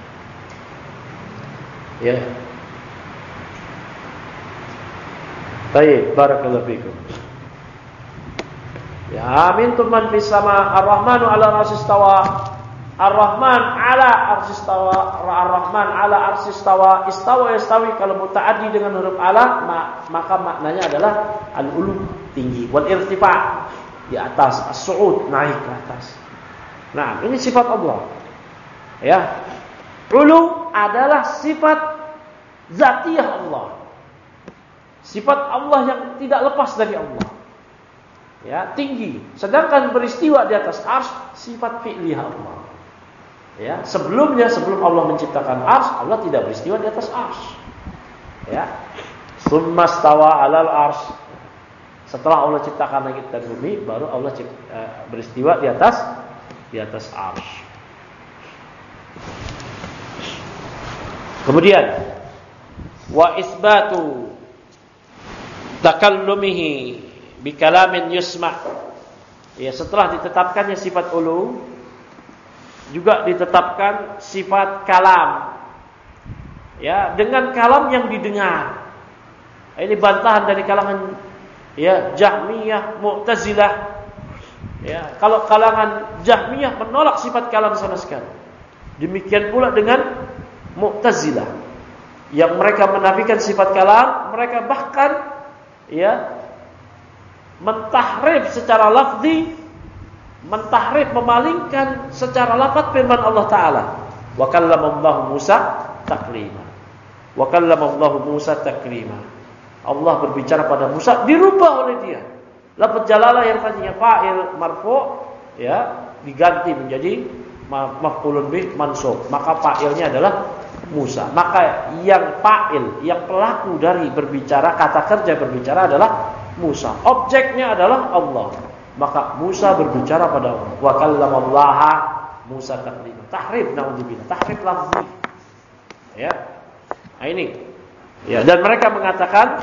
Baik, barakallahu fikum. Amintum man fis sama, Ar-Rahmanu 'ala arsy istawa. Ar-Rahman 'ala arsy istawa. Ar-Rahman 'ala arsy istawa. Istawa yastawi kalau mutaaddi dengan huruf ala, maka maknanya adalah al-ulu, tinggi, wal irtifa', di atas, as-su'ud, naik ke atas. Nah, ini sifat Allah. Ulu adalah sifat zatiyah Allah. Sifat Allah yang tidak lepas dari Allah. Tinggi. Sedangkan beristiwa di atas arsy sifat fi'liyah Allah. Sebelum Allah menciptakan arsy, Allah tidak beristiwa di atas arsy. Tsumma stawa 'alal arsy. Setelah Allah ciptakan langit dan bumi, baru Allah beristiwa di atas arsy. Kemudian wa isbatu takallumihi bikalamin yusma'. Ya, setelah ditetapkannya sifat ulu, juga ditetapkan sifat kalam. Ya, dengan kalam yang didengar. Ini bantahan dari kalangan ya Jahmiyah, Mu'tazilah. Ya, kalau kalangan Jahmiyah menolak sifat kalam sama sekali. Demikian pula dengan Mu'tazilah yang mereka menafikan sifat kalam, mereka bahkan ya mentahrif secara lafzi, mentahrif memalingkan secara lafaz firman Allah Taala. Wa kallamallahu Musa taklima. Wa kallamallahu Musa taklima. Allah berbicara pada Musa, dirubah oleh dia. Lafaz jalalah yang tadinya fa'il marfu' ya diganti menjadi maf'ulun bih mansub. Maka fa'ilnya adalah Musa. Maka yang fa'il, yang pelaku dari berbicara, kata kerja berbicara adalah Musa. Objeknya adalah Allah. Maka Musa berbicara pada Allah. Wa kallamallaha Musa taklima. Tahrif naudzubillah, tahrif lafzi. Ya. Nah ini. Ya, dan mereka mengatakan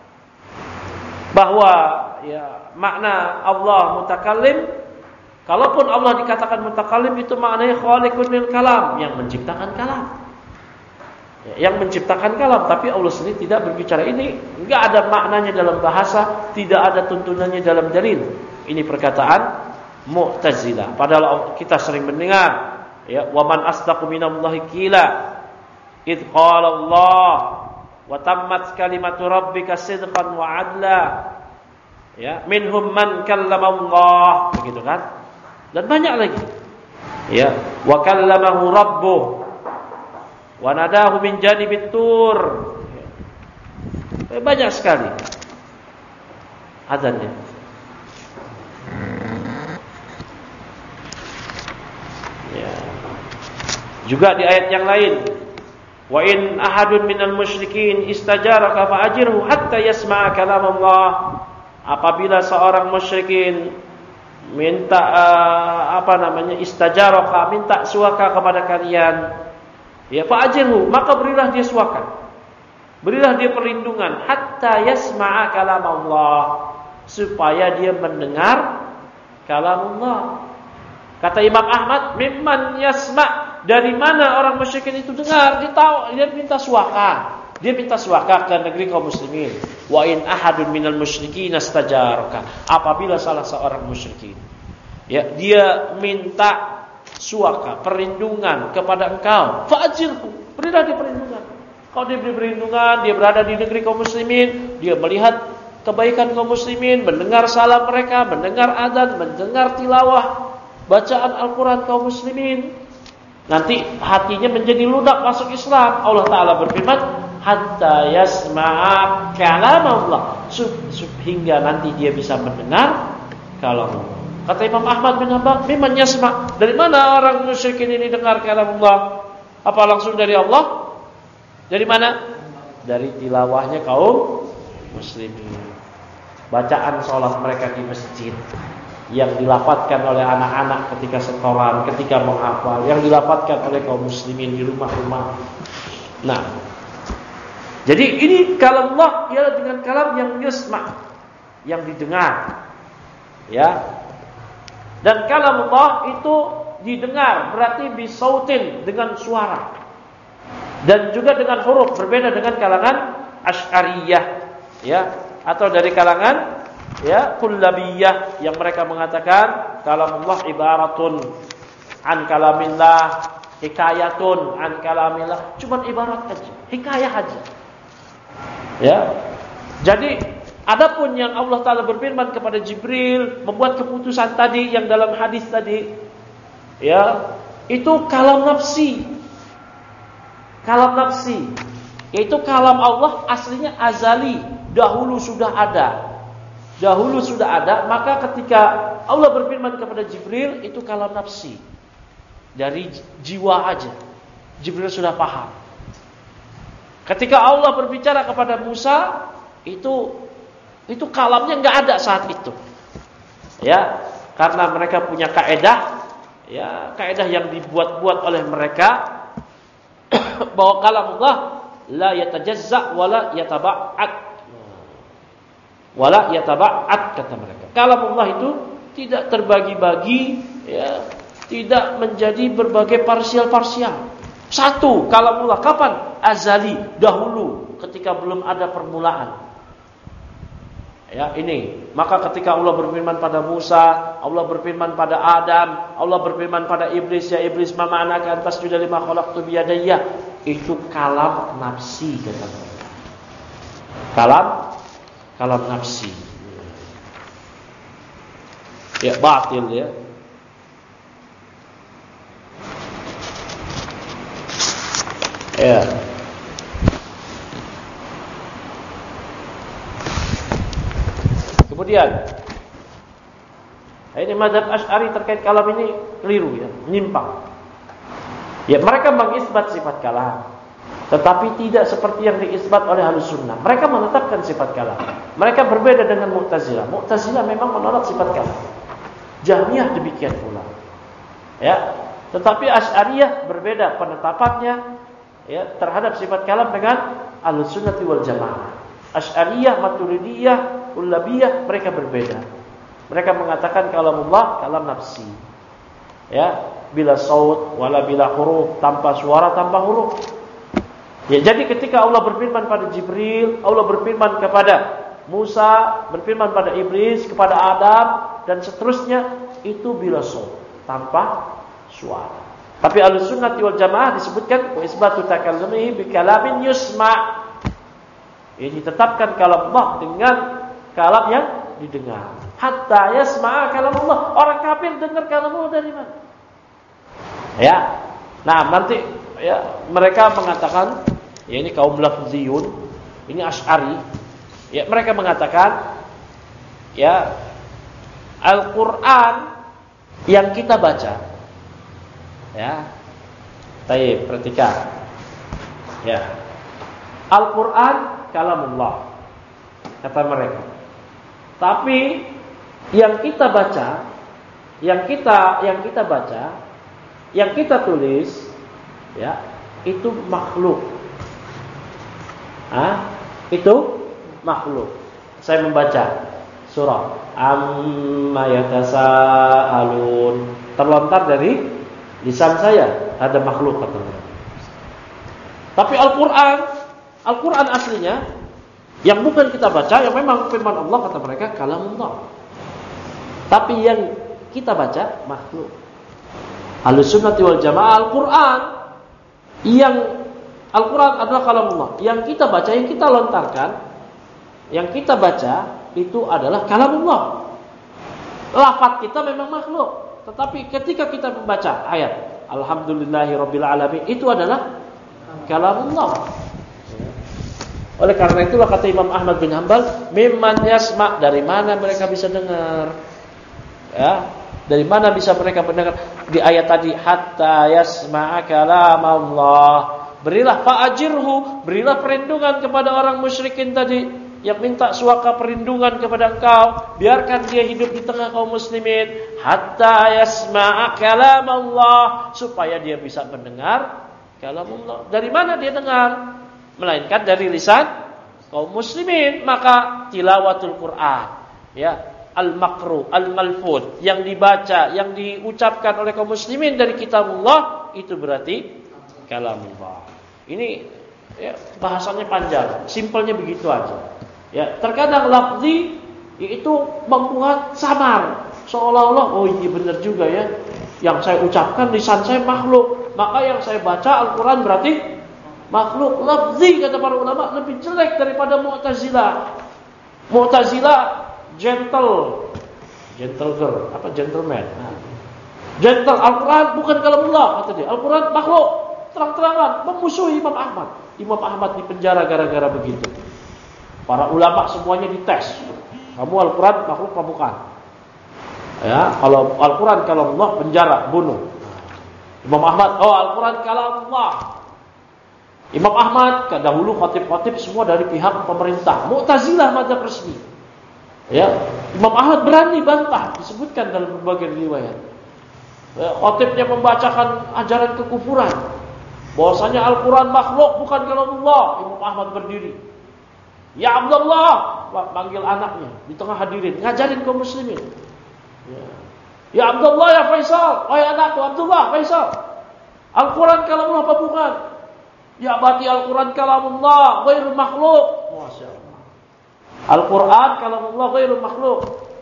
bahwa ya makna Allah mutakallim, kalaupun Allah dikatakan mutakallim itu maknanya khaliqun lil kalam, yang menciptakan kalam. Ya, yang menciptakan kalam, tapi Allah sendiri tidak berbicara. Ini enggak ada maknanya dalam bahasa, tidak ada tuntunannya dalam dalil. Ini perkataan Mu'tazilah. Padahal kita sering mendengar ya, wa man asdaqu minallahi qila id qala Allah wa tammat kalimatu rabbika sidqan wa adla. Ya, minhum man kallama Allah, begitu kan? Dan banyak lagi. Ya, wa kallamahu rabbuh wa nadahu min janibit tur. Banyak sekali azannya. Ya. Juga di ayat yang lain, wa in ahadun minal musyrikin istajaraka fa'ajirhu hatta yasma'a kalam Allah. Apabila seorang musyrikin minta istajaraka, minta suaka kepada kalian, ya fa'ajirhu, maka berilah dia suaka, berilah dia perlindungan, hatta yasma'a kalam Allah, supaya dia mendengar kalam Allah. Kata Imam Ahmad, mimman yasma', dari mana orang musyrikin itu dengar? Dia minta suaka. Dia minta suaka ke negeri kaum muslimin. Wa in ahadun minal musyrikin istajaraka, apabila salah seorang musyrikin ya dia minta suaka, perlindungan kepada engkau, fa'ajirhu, berilah dia perlindungan. Kalau dia beri perlindungan, dia berada di negeri kaum muslimin, dia melihat kebaikan kaum muslimin, mendengar salam mereka, mendengar adzan, mendengar tilawah bacaan Al-Quran kaum muslimin, nanti hatinya menjadi lunak masuk Islam. Allah Ta'ala berfirman, hatta yasma'a kalam Allah, hingga nanti dia bisa mendengar kalam Allah. Kata Imam Ahmad bin Hanbal, mimman yasma', dari mana orang musyrikin ini dengar kalam Allah? Apa langsung dari Allah? Dari mana? Dari tilawahnya kaum muslimin, bacaan sholat mereka di masjid, yang dilafadzkan oleh anak-anak ketika setoran, ketika menghafal, yang dilafadzkan oleh kaum muslimin di rumah-rumah. Nah, jadi ini kalam Allah ialah dengan kalam yang yusma', yang didengar. Ya. Dan kalam Allah itu didengar berarti bisautin, dengan suara. Dan juga dengan huruf, berbeda dengan kalangan Asy'ariyah, ya, atau dari kalangan ya kullabiyah yang mereka mengatakan kalamullah ibaratun an kalamillah, hikayatun an kalamillah, cuma ibarat aja, hikayah aja. Ya. Jadi adapun yang Allah Ta'ala berfirman kepada Jibril, membuat keputusan tadi yang dalam hadis tadi, ya, itu kalam nafsi. Kalam nafsi, yaitu kalam Allah aslinya azali, dahulu sudah ada. Dahulu sudah ada, maka ketika Allah berfirman kepada Jibril, itu kalam nafsi, dari jiwa aja. Jibril sudah paham. Ketika Allah berbicara kepada Musa, itu kalamnya nggak ada saat itu. Ya, karena mereka punya kaedah, ya, kaedah yang dibuat-buat oleh mereka bahwa kalamullah la yatajazza wala yataba'ad. Wala yataba'ad kata mereka. Kalamullah itu tidak terbagi-bagi, ya, tidak menjadi berbagai parsial-parsial. Satu kalamullah kapan? Azali, dahulu ketika belum ada permulaan. Ya, ini. Maka ketika Allah berfirman pada Musa, Allah berfirman pada Adam, Allah berfirman pada Iblis, ya Iblis ma ma'anaka an tasjuda lima khalaqtu biyadayya. Itu kalam nafsi kata mereka. Kalam nafsi. Ya batil ya. Ya. Kemudian ini mazhab Asy'ari terkait kalam ini keliru ya, menyimpang. Ya, mereka mengisbat sifat kalam, tetapi tidak seperti yang diisbat oleh Ahlus Sunnah. Mereka menetapkan sifat kalam. Mereka berbeda dengan Mu'tazilah. Mu'tazilah memang menolak sifat kalam. Jahmiyah demikian pula. Ya, tetapi Asy'ariyah berbeda penetapannya ya terhadap sifat kalam dengan Ahlus Sunnah wal Jamaah. Asy'ariyah, Maturidiyah, Kullabiyah mereka berbeda. Mereka mengatakan kalamullah kalam nafsi. Ya, bila saut wala bila huruf, tanpa suara, tanpa huruf. Ya, jadi ketika Allah berfirman pada Jibril, Allah berfirman kepada Musa, berfirman pada Iblis, kepada Adam dan seterusnya, itu bila saut, tanpa suara. Tapi Ahlus Sunnah wal Jamaah disebutkan wa isbatu takallumihi bi kalamin yusma'. Ini ditetapkan kalamullah dengan kalam yang didengar. Hatta yasma'a kalamullah. Orang kafir dengar kalamullah dari mana? Ya. Nah, nanti ya mereka mengatakan, ya ini kaum lafziyun, ini Asy'ari. Ya, mereka mengatakan ya Al-Qur'an yang kita baca. Ya. Baik, perhatikan. Ya. Al-Qur'an kalamullah kata mereka. Tapi yang kita baca, yang kita baca, yang kita tulis, ya, itu makhluk. Itu makhluk. Saya membaca surah Amma yatasaalun, terlontar dari lisan saya, ada makhluk kata mereka. Tapi Al-Quran aslinya yang bukan kita baca, yang memang firman Allah kata mereka kalamullah. Tapi yang kita baca makhluk. Ahlus Sunnah wal Jamaah Al-Quran adalah kalamullah. Yang kita baca, yang kita lontarkan, yang kita baca itu adalah kalamullah. Lafaz kita memang makhluk, tetapi ketika kita membaca ayat Alhamdulillahirabbil alamin itu adalah kalamullah. Oleh karena itulah kata Imam Ahmad bin Hanbal, mimman yasma', dari mana mereka bisa dengar? Ya, dari mana bisa mereka mendengar? Di ayat tadi hatta yasma'a kalamullah. Berilah fa'ajirhu, berilah perlindungan kepada orang musyrikin tadi yang minta suaka perlindungan kepada engkau, biarkan dia hidup di tengah kaum muslimin hatta yasma'a kalamullah, supaya dia bisa mendengar kalamullah. Dari mana dia dengar? Melainkan dari lisan kaum muslimin. Maka tilawatul Quran, ya, al-maqru, al-malfuz, yang dibaca, yang diucapkan oleh kaum muslimin dari kitabullah, itu berarti kalamullah. Ini ya, bahasanya panjang, simpelnya begitu aja. Ya, terkadang lafzi itu membuat samar, seolah-olah oh iya benar juga ya, yang saya ucapkan lisan saya makhluk, maka yang saya baca Al-Quran berarti makhluk. Lafzi kata para ulama lebih jelek daripada Mu'tazilah. Mu'tazilah gentle girl, apa gentleman. Gentle. Al-Quran bukan kalamullah kata dia. Al-Quran makhluk. Terang-terangan memusuhi Imam Ahmad. Imam Ahmad dipenjara gara-gara begitu. Para ulama semuanya dites. Kamu Al-Quran makhluk apa bukan? Ya, kalau Al-Quran kalamullah penjara, bunuh. Imam Ahmad, oh Al-Quran kalamullah. Imam Ahmad, dahulu khatib-khatib semua dari pihak pemerintah. Mu'tazilah mazhab resmi. Ya, Imam Ahmad berani bantah, disebutkan dalam berbagai riwayat. Khatibnya membacakan ajaran kekufuran. bahwasanya Al-Quran makhluk bukan kalamullah. Imam Ahmad berdiri, ya Abdullah, panggil anaknya di tengah hadirin, ngajarin kaum muslimin. Ya Abdullah, ya Faisal, wahai anakku Abdullah, Faisal, Al-Quran kalamullah apa bukan? Ya bati, Al-Quran kalamullah ghairu makhluk. Masya Allah, Al-Quran kalamullah ghairu makhluk.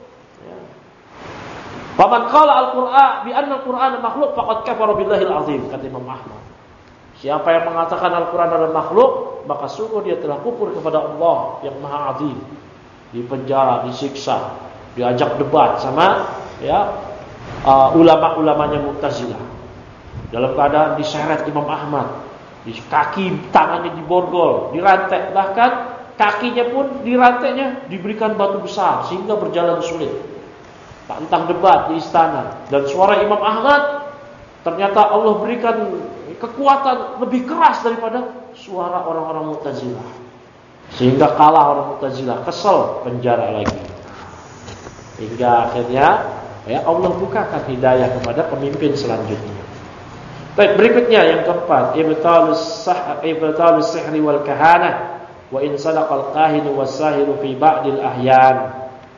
Faman qala Al-Quran bi anna Al-Quran makhluk faqad kafara billahil azim, kata Imam Ahmad. Siapa yang mengatakan Al-Quran adalah makhluk, maka sungguh dia telah kufur kepada Allah yang Maha Azim. Dipenjara, disiksa, diajak debat sama ulama-ulamanya Mu'tazilah. Dalam keadaan diseret Imam Ahmad, di kaki tangannya diborgol, dirantai, bahkan kakinya pun dirantainya diberikan batu besar sehingga berjalan sulit. Tantang debat di istana, dan suara Imam Ahmad ternyata Allah berikan kekuatan lebih keras daripada suara orang-orang Mu'tazilah, sehingga kalah orang Mu'tazilah, kesel, penjara lagi. Hingga akhirnya Allah bukakan hidayah kepada pemimpin selanjutnya. Baik, berikutnya yang keempat, ibtalus sihri wal kahanah wa in sadaqal kahinu was sahiru fi ba'dil ahyan.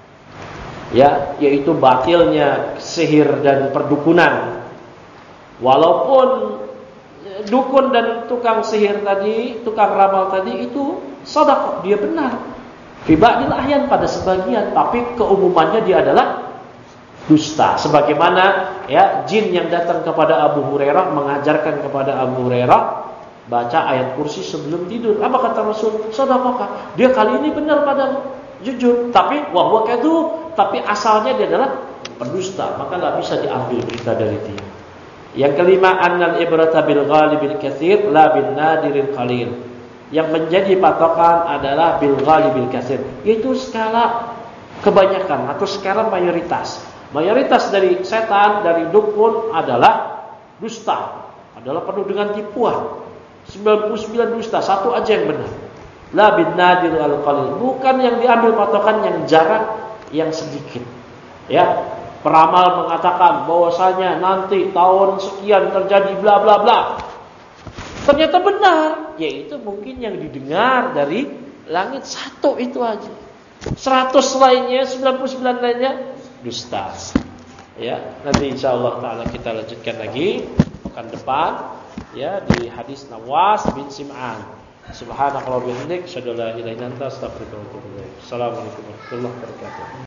Yaitu batilnya sihir dan perdukunan. Walaupun dukun dan tukang sihir tadi, tukang ramal tadi itu sadaqah, dia benar. Fi ba'dil ahyan, pada sebagian, tapi keumumannya dia adalah dusta. Sebagaimana jin yang datang kepada Abu Hurairah mengajarkan kepada Abu Hurairah baca ayat kursi sebelum tidur. Apa kata Rasul? Sadaqah. Dia kali ini benar padamu, jujur, tapi wahwa kadzub, tapi asalnya dia adalah pendusta, maka enggak bisa diambil berita dari dia. Yang kelima, annal ibrata bil ghalibil katsir la bin nadiril qalil. Yang menjadi patokan adalah bil ghalibil katsir, yaitu skala kebanyakan atau skala mayoritas. Mayoritas dari setan, dari dukun adalah dusta, adalah penuh dengan tipuan. 99 dusta, satu aja yang benar. La bin nadir al qalil, bukan yang diambil patokan yang jarang, yang sedikit. Peramal mengatakan bahwasanya nanti tahun sekian terjadi bla bla bla. Ternyata benar, yaitu mungkin yang didengar dari langit satu itu aja. 100 lainnya, 99 lainnya dusta. Nanti insyaallah taala kita lanjutkan lagi pekan depan di hadis Nawas bin Sim'an. Subhanakallahumma wa bihamdika, asyhadu an la ilaha illa anta, astaghfiruka wa atubu ilaik. Assalamualaikum warahmatullahi wabarakatuh.